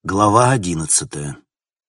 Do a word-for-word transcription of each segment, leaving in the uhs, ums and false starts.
Глава одиннадцатая.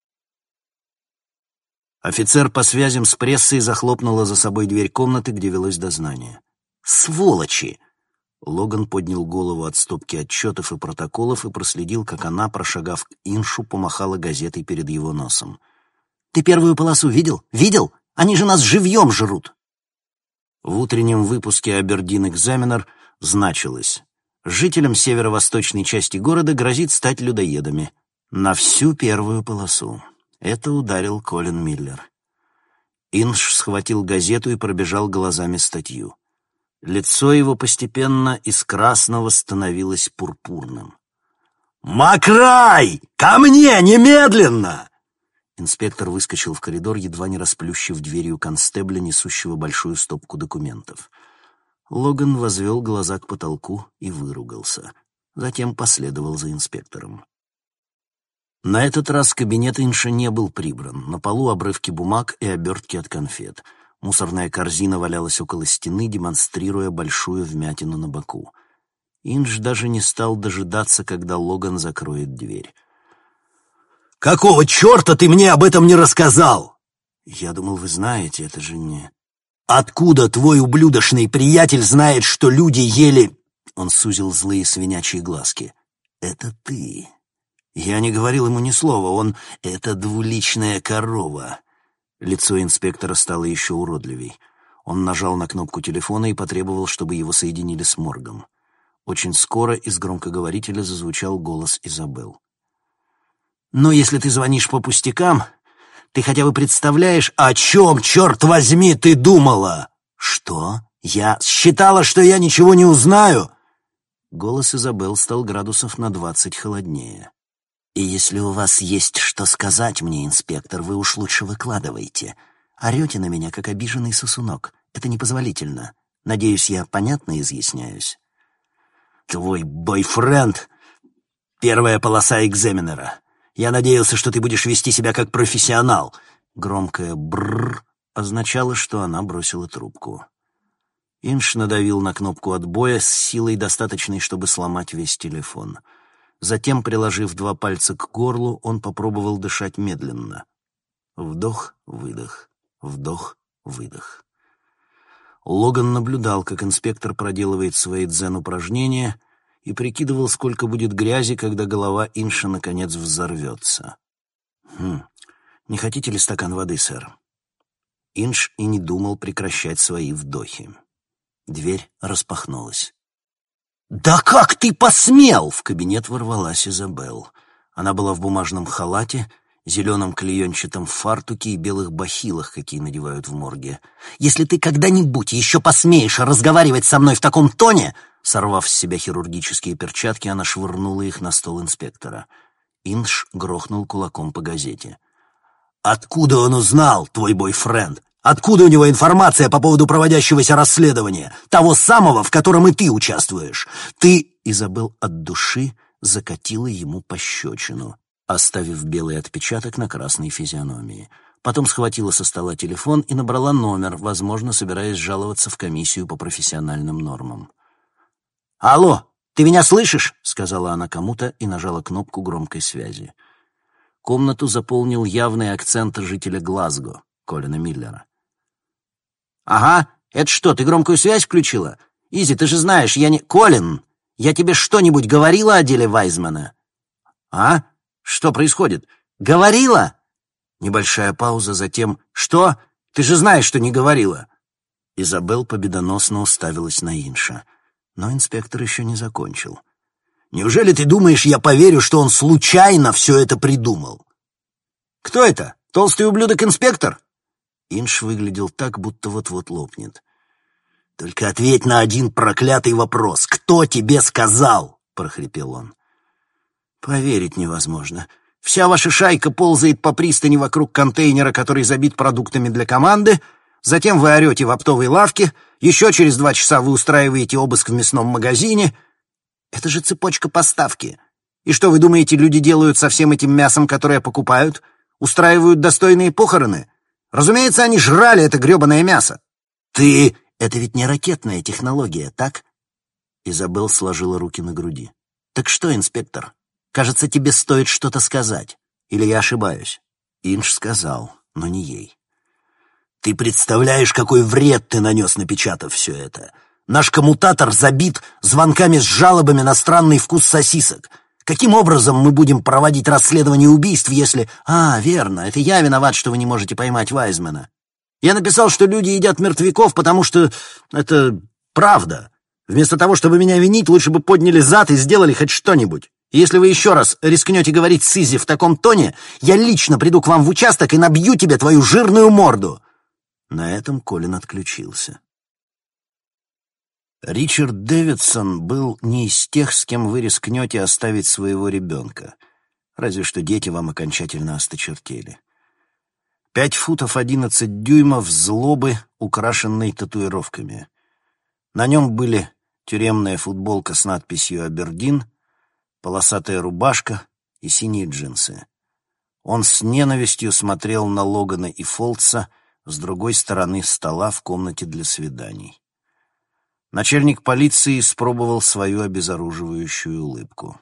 Офицер по связям с прессой захлопнула за собой дверь комнаты, где велось дознание. «Сволочи!» Логан поднял голову от стопки отчетов и протоколов и проследил, как она, прошагав к Иншу, помахала газетой перед его носом. «Ты первую полосу видел? Видел? Они же нас живьем жрут!» В утреннем выпуске «Абердин Экзаменер» значилось: жителям северо-восточной части города грозит стать людоедами. На всю первую полосу. Это ударил Колин Миллер. Инш схватил газету и пробежал глазами статью. Лицо его постепенно из красного становилось пурпурным. «Макрай! Ко мне! Немедленно!» Инспектор выскочил в коридор, едва не расплющив дверью констебля, несущего большую стопку документов. Логан возвел глаза к потолку и выругался. Затем последовал за инспектором. На этот раз кабинет Инша не был прибран. На полу обрывки бумаг и обертки от конфет. Мусорная корзина валялась около стены, демонстрируя большую вмятину на боку. Инш даже не стал дожидаться, когда Логан закроет дверь. «Какого черта ты мне об этом не рассказал?» «Я думал, вы знаете, это же не...» «Откуда твой ублюдочный приятель знает, что люди ели...» Он сузил злые свинячьи глазки. «Это ты...» Я не говорил ему ни слова, он... Это двуличная корова. Лицо инспектора стало еще уродливей. Он нажал на кнопку телефона и потребовал, чтобы его соединили с моргом. Очень скоро из громкоговорителя зазвучал голос Изабелл. «Но если ты звонишь по пустякам, ты хотя бы представляешь, о чем, черт возьми, ты думала?» «Что? Я считала, что я ничего не узнаю?» Голос Изабелл стал градусов на двадцать холоднее. «И если у вас есть что сказать мне, инспектор, вы уж лучше выкладывайте. Орете на меня, как обиженный сосунок. Это непозволительно. Надеюсь, я понятно изъясняюсь». «Твой бойфренд — первая полоса экзаменера. Я надеялся, что ты будешь вести себя как профессионал». Громкое «брррр» означало, что она бросила трубку. Инш надавил на кнопку отбоя с силой, достаточной, чтобы сломать весь телефон. Затем, приложив два пальца к горлу, он попробовал дышать медленно. Вдох-выдох, вдох-выдох. Логан наблюдал, как инспектор проделывает свои дзен-упражнения, и прикидывал, сколько будет грязи, когда голова Инша наконец взорвется. «Хм, не хотите ли стакан воды, сэр?» Инш и не думал прекращать свои вдохи. Дверь распахнулась. «Да как ты посмел!» — в кабинет ворвалась Изабелл. Она была в бумажном халате, зеленом клеенчатом фартуке и белых бахилах, какие надевают в морге. «Если ты когда-нибудь еще посмеешь разговаривать со мной в таком тоне...» Сорвав с себя хирургические перчатки, она швырнула их на стол инспектора. Инш грохнул кулаком по газете. «Откуда он узнал, твой бойфренд? Откуда у него информация по поводу проводящегося расследования? Того самого, в котором и ты участвуешь? Ты...» Изабелл от души закатила ему пощечину, оставив белый отпечаток на красной физиономии. Потом схватила со стола телефон и набрала номер, возможно, собираясь жаловаться в комиссию по профессиональным нормам. «Алло, ты меня слышишь?» — сказала она кому-то и нажала кнопку громкой связи. Комнату заполнил явный акцент жителя Глазго, Колина Миллера. «Ага, это что, ты громкую связь включила? Изи, ты же знаешь, я не... Колин, я тебе что-нибудь говорила о деле Вайзмана?» «А? Что происходит? Говорила?» Небольшая пауза, затем... «Что? Ты же знаешь, что не говорила!» Изабелл победоносно уставилась на Инша. Но инспектор еще не закончил. «Неужели ты думаешь, я поверю, что он случайно все это придумал?» «Кто это? Толстый ублюдок-инспектор?» Инш выглядел так, будто вот-вот лопнет. «Только ответь на один проклятый вопрос. Кто тебе сказал?» — прохрипел он. «Поверить невозможно. Вся ваша шайка ползает по пристани вокруг контейнера, который забит продуктами для команды. Затем вы орете в оптовой лавке. Еще через два часа вы устраиваете обыск в мясном магазине. Это же цепочка поставки. И что, вы думаете, люди делают со всем этим мясом, которое покупают? Устраивают достойные похороны? Разумеется, они жрали это гребаное мясо. Ты... Это ведь не ракетная технология, так?» Изабелл сложила руки на груди. «Так что, инспектор, Кажется, тебе стоит что-то сказать. Или я ошибаюсь?» Инж сказал, но не ей. «Ты представляешь, какой вред ты нанес, напечатав все это? Наш коммутатор забит звонками с жалобами на странный вкус сосисок. Каким образом мы будем проводить расследование убийств, если... А, верно, это я виноват, что вы не можете поймать Вайзмана. Я написал, что люди едят мертвяков, потому что это правда. Вместо того, чтобы меня винить, лучше бы подняли зад и сделали хоть что-нибудь. И если вы еще раз рискнете говорить с Изи в таком тоне, я лично приду к вам в участок и набью тебе твою жирную морду». На этом Колин отключился. Ричард Дэвидсон был не из тех, с кем вы рискнете оставить своего ребенка. Разве что дети вам окончательно осточертели. Пять футов одиннадцать дюймов злобы, украшенной татуировками. На нем были тюремная футболка с надписью «Абердин», полосатая рубашка и синие джинсы. Он с ненавистью смотрел на Логана и Фолтса с другой стороны стола в комнате для свиданий. Начальник полиции испробовал свою обезоруживающую улыбку.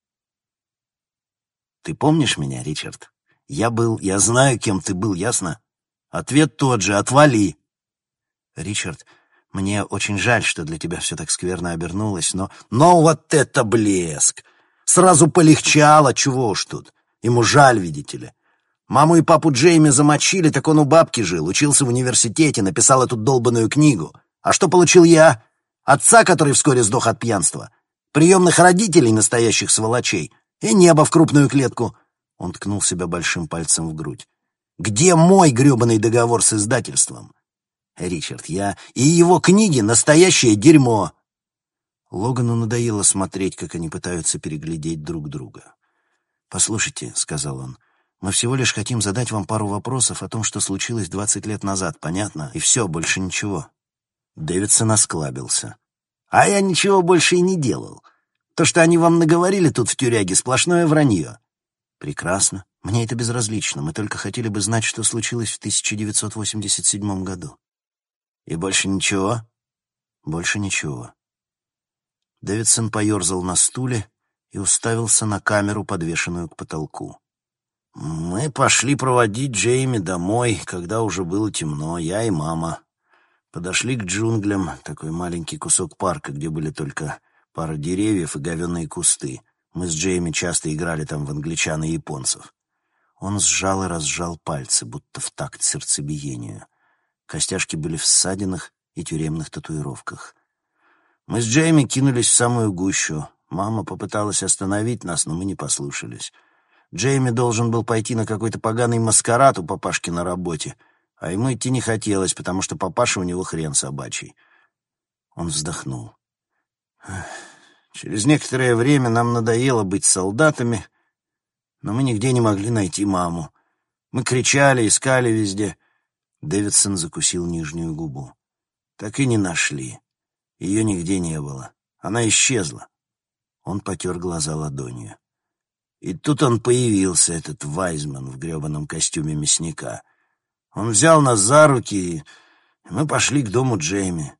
«Ты помнишь меня, Ричард? Я был... Я знаю, кем ты был, ясно? Ответ тот же — отвали!» «Ричард, мне очень жаль, что для тебя все так скверно обернулось, но...» «Но вот это блеск! Сразу полегчало, чего уж тут. Ему жаль, видите ли. Маму и папу Джейми замочили, так он у бабки жил, учился в университете, написал эту долбаную книгу. А что получил я? Отца, который вскоре сдох от пьянства, приемных родителей, настоящих сволочей, и небо в крупную клетку». Он ткнул себя большим пальцем в грудь. «Где мой гребаный договор с издательством? Ричард, я... И его книги — настоящее дерьмо!» Логану надоело смотреть, как они пытаются переглядеть друг друга. «Послушайте», — сказал он, — «мы всего лишь хотим задать вам пару вопросов о том, что случилось двадцать лет назад, понятно? И все, больше ничего». Дэвидсон осклабился. «А я ничего больше и не делал. То, что они вам наговорили тут в тюряге, сплошное вранье». «Прекрасно. Мне это безразлично. Мы только хотели бы знать, что случилось в тысяча девятьсот восемьдесят седьмом году». «И больше ничего?» «Больше ничего». Дэвидсон поерзал на стуле и уставился на камеру, подвешенную к потолку. «Мы пошли проводить Джейми домой, когда уже было темно, я и мама. Подошли к джунглям, такой маленький кусок парка, где были только пара деревьев и говенные кусты. Мы с Джейми часто играли там в англичан и японцев». Он сжал и разжал пальцы, будто в такт сердцебиению. Костяшки были в ссадинах и тюремных татуировках. Мы с Джейми кинулись в самую гущу. Мама попыталась остановить нас, но мы не послушались. Джейми должен был пойти на какой-то поганый маскарад у папашки на работе, а ему идти не хотелось, потому что папаша у него хрен собачий. Он вздохнул. Через некоторое время нам надоело быть солдатами, но мы нигде не могли найти маму. Мы кричали, искали везде. Дэвидсон закусил нижнюю губу. Так и не нашли. Ее нигде не было. Она исчезла. Он потер глаза ладонью. И тут он появился, этот Вайзман в гребаном костюме мясника. Он взял нас за руки, и мы пошли к дому Джейми.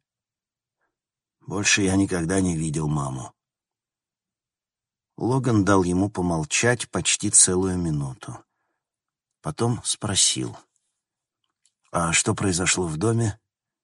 Больше я никогда не видел маму. Логан дал ему помолчать почти целую минуту. Потом спросил. «А что произошло в доме?»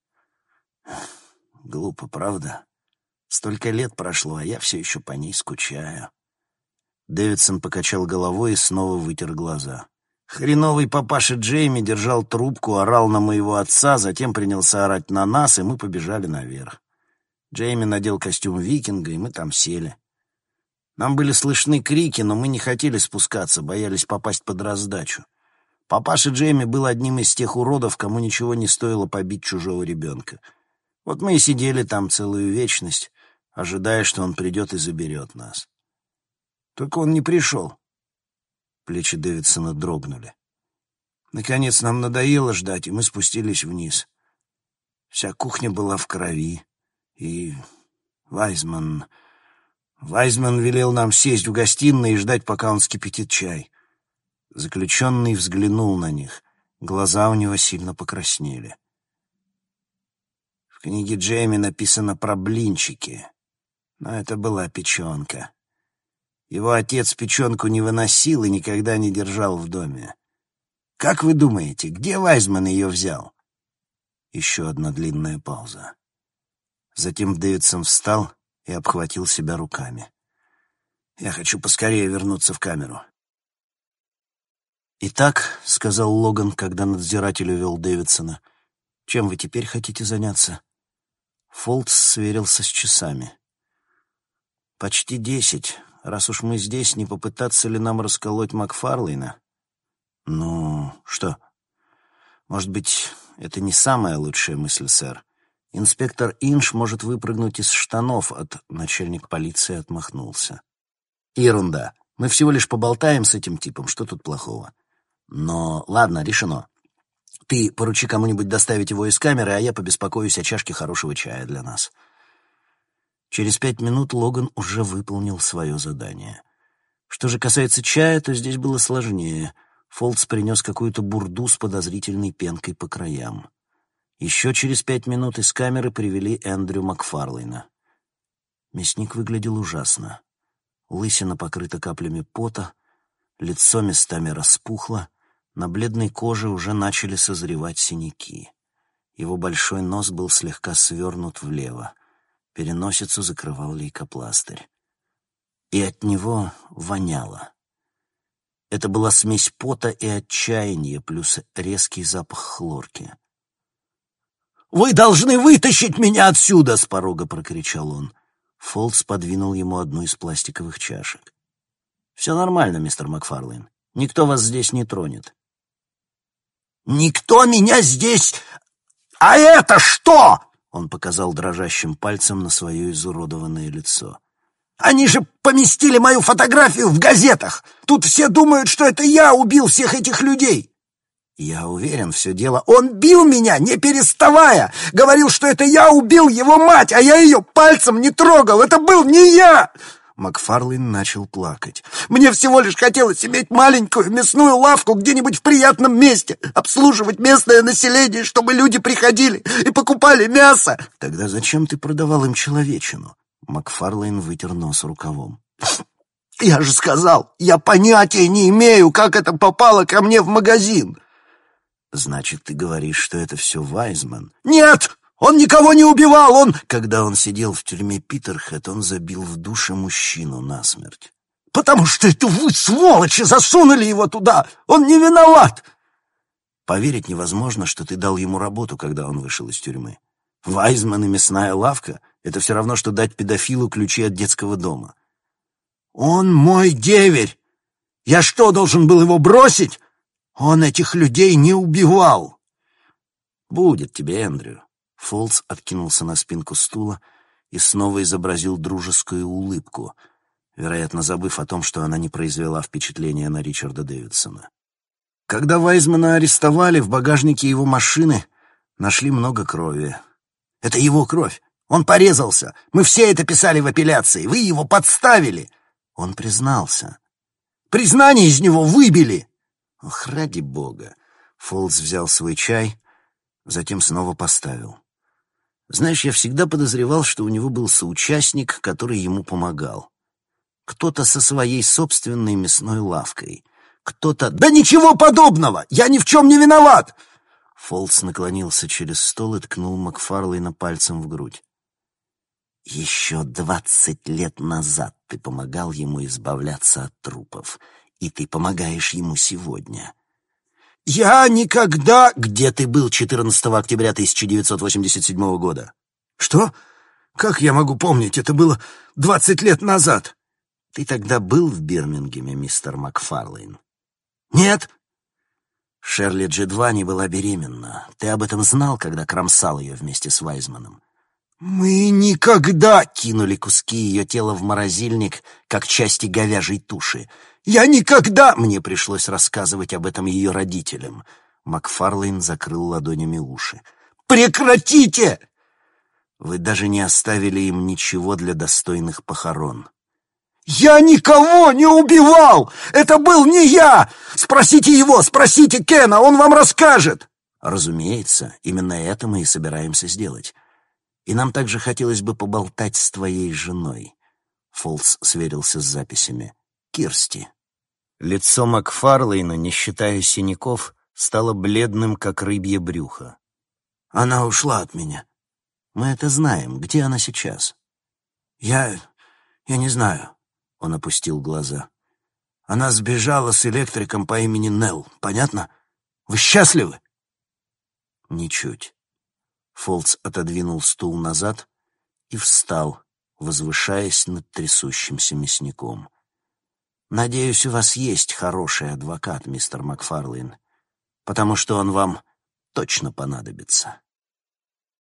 «Глупо, правда? Столько лет прошло, а я все еще по ней скучаю». Дэвидсон покачал головой и снова вытер глаза. «Хреновый папаша Джейми держал трубку, орал на моего отца, затем принялся орать на нас, и мы побежали наверх. Джейми надел костюм викинга, и мы там сели. Нам были слышны крики, но мы не хотели спускаться, боялись попасть под раздачу. Папаша Джейми был одним из тех уродов, кому ничего не стоило побить чужого ребенка. Вот мы и сидели там целую вечность, ожидая, что он придет и заберет нас. Только он не пришел». Плечи Дэвидсона дрогнули. «Наконец нам надоело ждать, и мы спустились вниз. Вся кухня была в крови, и Вайзман... Вайзман велел нам сесть в гостиной и ждать, пока он вскипятит чай». Заключенный взглянул на них. Глаза у него сильно покраснели. «В книге Джейми написано про блинчики, но это была печенка. Его отец печенку не выносил и никогда не держал в доме. Как вы думаете, где Вайзман ее взял?» Еще одна длинная пауза. Затем Дэвидсон встал и обхватил себя руками. «Я хочу поскорее вернуться в камеру». «Итак», — сказал Логан, когда надзиратель увел Дэвидсона, — «чем вы теперь хотите заняться?» Фолтс сверился с часами. «Почти десять. Раз уж мы здесь, не попытаться ли нам расколоть Макфарлейна?» «Ну, что? Может быть, это не самая лучшая мысль, сэр. Инспектор Инш может выпрыгнуть из штанов», — от начальник полиции отмахнулся. «Ерунда. Мы всего лишь поболтаем с этим типом. Что тут плохого? Но ладно, решено. Ты поручи кому-нибудь доставить его из камеры, а я побеспокоюсь о чашке хорошего чая для нас». Через пять минут Логан уже выполнил свое задание. Что же касается чая, то здесь было сложнее. Фолтс принес какую-то бурду с подозрительной пенкой по краям. Еще через пять минут из камеры привели Эндрю Макфарлейна. Мясник выглядел ужасно. Лысина покрыта каплями пота, лицо местами распухло, на бледной коже уже начали созревать синяки. Его большой нос был слегка свернут влево. Переносицу закрывал лейкопластырь. И от него воняло. Это была смесь пота и отчаяния, плюс резкий запах хлорки. «Вы должны вытащить меня отсюда!» — с порога прокричал он. Фолтс подвинул ему одну из пластиковых чашек. «Все нормально, мистер Макфарлейн. Никто вас здесь не тронет». «Никто меня здесь... А это что?» Он показал дрожащим пальцем на свое изуродованное лицо. «Они же поместили мою фотографию в газетах! Тут все думают, что это я убил всех этих людей!» «Я уверен, все дело...» «Он бил меня, не переставая! Говорил, что это я убил его мать, а я ее пальцем не трогал! Это был не я!» Макфарлейн начал плакать. «Мне всего лишь хотелось иметь маленькую мясную лавку где-нибудь в приятном месте, обслуживать местное население, чтобы люди приходили и покупали мясо». «Тогда зачем ты продавал им человечину?» Макфарлейн вытер нос рукавом. «Я же сказал, я понятия не имею, как это попало ко мне в магазин». «Значит, ты говоришь, что это все Вайзман?» «Нет! Он никого не убивал, он...» Когда он сидел в тюрьме Питерхэт, он забил в душе мужчину насмерть. «Потому что это вы, сволочи, засунули его туда! Он не виноват!» «Поверить невозможно, что ты дал ему работу, когда он вышел из тюрьмы. Вайзман и мясная лавка — это все равно, что дать педофилу ключи от детского дома». «Он мой деверь! Я что, должен был его бросить? Он этих людей не убивал!» «Будет тебе, Эндрю». Фолтс откинулся на спинку стула и снова изобразил дружескую улыбку, вероятно, забыв о том, что она не произвела впечатления на Ричарда Дэвидсона. Когда Вайзмана арестовали, в багажнике его машины нашли много крови. «Это его кровь! Он порезался! Мы все это писали в апелляции! Вы его подставили!» Он признался. «Признание из него выбили!» «Ох, ради бога!» Фолтс взял свой чай, затем снова поставил. «Знаешь, я всегда подозревал, что у него был соучастник, который ему помогал. Кто-то со своей собственной мясной лавкой. Кто-то...» «Да ничего подобного! Я ни в чем не виноват!» Фолтс наклонился через стол и ткнул Макфарлейна пальцем в грудь. «Еще двадцать лет назад ты помогал ему избавляться от трупов, и ты помогаешь ему сегодня». «Я никогда...» «Где ты был четырнадцатого октября тысяча девятьсот восемьдесят седьмого года?» «Что? Как я могу помнить? Это было двадцать лет назад». «Ты тогда был в Бирмингеме, мистер Макфарлейн?» «Нет». «Шерли Джедвани была беременна. Ты об этом знал, когда кромсал ее вместе с Вайзманом?» «Мы никогда...» Кинули куски ее тела в морозильник, как части говяжьей туши. «Я никогда...» Мне пришлось рассказывать об этом ее родителям. Макфарлейн закрыл ладонями уши. «Прекратите!» «Вы даже не оставили им ничего для достойных похорон». «Я никого не убивал! Это был не я! Спросите его, спросите Кена, он вам расскажет!» «Разумеется, именно это мы и собираемся сделать. И нам также хотелось бы поболтать с твоей женой». Фолтс сверился с записями. Кирсти. Лицо Макфарлейна, не считая синяков, стало бледным, как рыбье брюхо. «Она ушла от меня. Мы это знаем. Где она сейчас?» «Я... я не знаю», — он опустил глаза. «Она сбежала с электриком по имени Нелл. Понятно? Вы счастливы?» «Ничуть». Фолтс отодвинул стул назад и встал, возвышаясь над трясущимся мясником. «Надеюсь, у вас есть хороший адвокат, мистер Макфарлейн, потому что он вам точно понадобится».